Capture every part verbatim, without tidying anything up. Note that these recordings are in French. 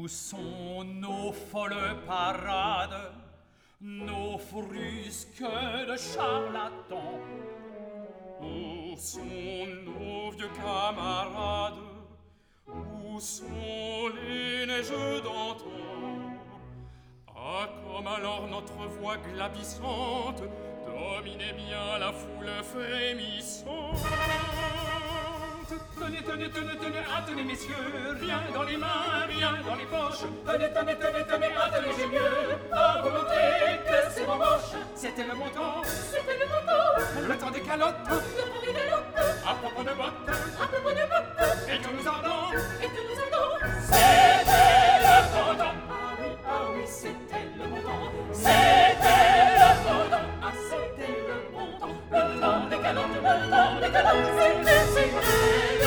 Où sont nos folles parades, nos frusques de charlatans? Où sont nos vieux camarades? Où sont les neigeux d'antan? Ah, comme alors notre voix glapissante dominait bien la foule frémissante. Tenez, tenez, tenez, tenez, ah, tenez, messieurs, rien dans les mains, rien dans les poches. Tenez, tenez, tenez, tenez, ah, tenez, j'ai mieux, à volonté que c'est mon moche. C'était le bon temps, c'était le bon temps, le temps des calottes, le temps des calottes, à propos de bottes, à propos de bottes, et que nous ardons, et que nous ardons. C'était le bon temps, ah oui, ah oui, c'était le bon temps, c'était le bon temps, ah, c'était le bon temps, le temps des calottes, le temps des calottes, c'était, c'était.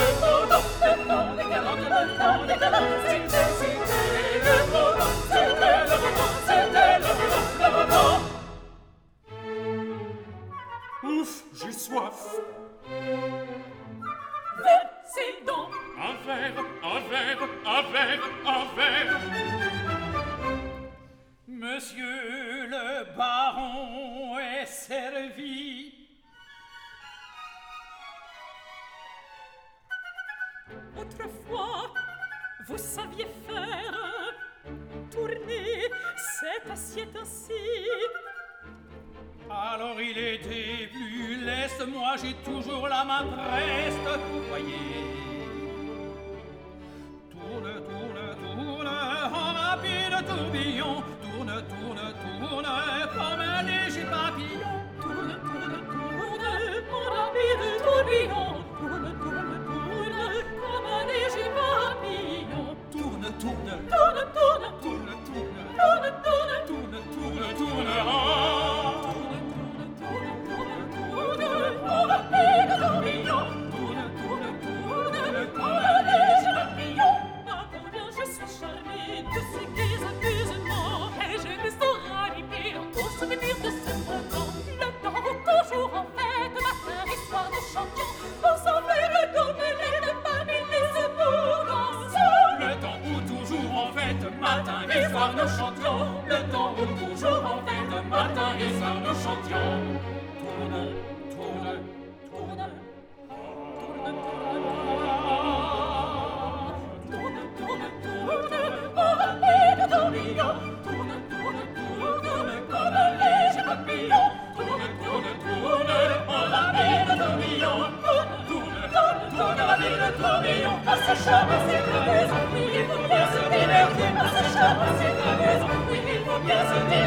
Ouf, j'ai soif. Versez donc un verre, un verre, un verre, un verre. Monsieur le baron est servi. Autrefois, vous saviez faire tourner cette assiette ainsi. Alors il était plus leste, moi j'ai toujours la main preste, vous voyez. Tourne, tourne, tourne, en rapide tourbillon. Tourne, tourne, tourne, comme un léger papillon. Tourne, tourne, tourne, en rapide tourbillon. Tourne, tourne, tourne, comme un léger papillon. Tourne, tourne, tourne, tourne, tourne, tourne, tourne, tourne, tourne, tourne, tourne, ah. Nous chantions le temps où toujours en fête, matin et soir nous chantions. Tourne, tourne, tourne, tourne, tourne, tourne, tourne, en rapide tourbillon. Tourne, tourne, tourne, comme un léger papillon. Tourne, tourne, tourne, en rapide tourbillon. Tourne, tourne, tourne, tourne, rapide tourbillon. À ce charme, à cette maison, oui, il faut bien se divertir. À ce charme, à cette maison, oui, il faut bien se divertir.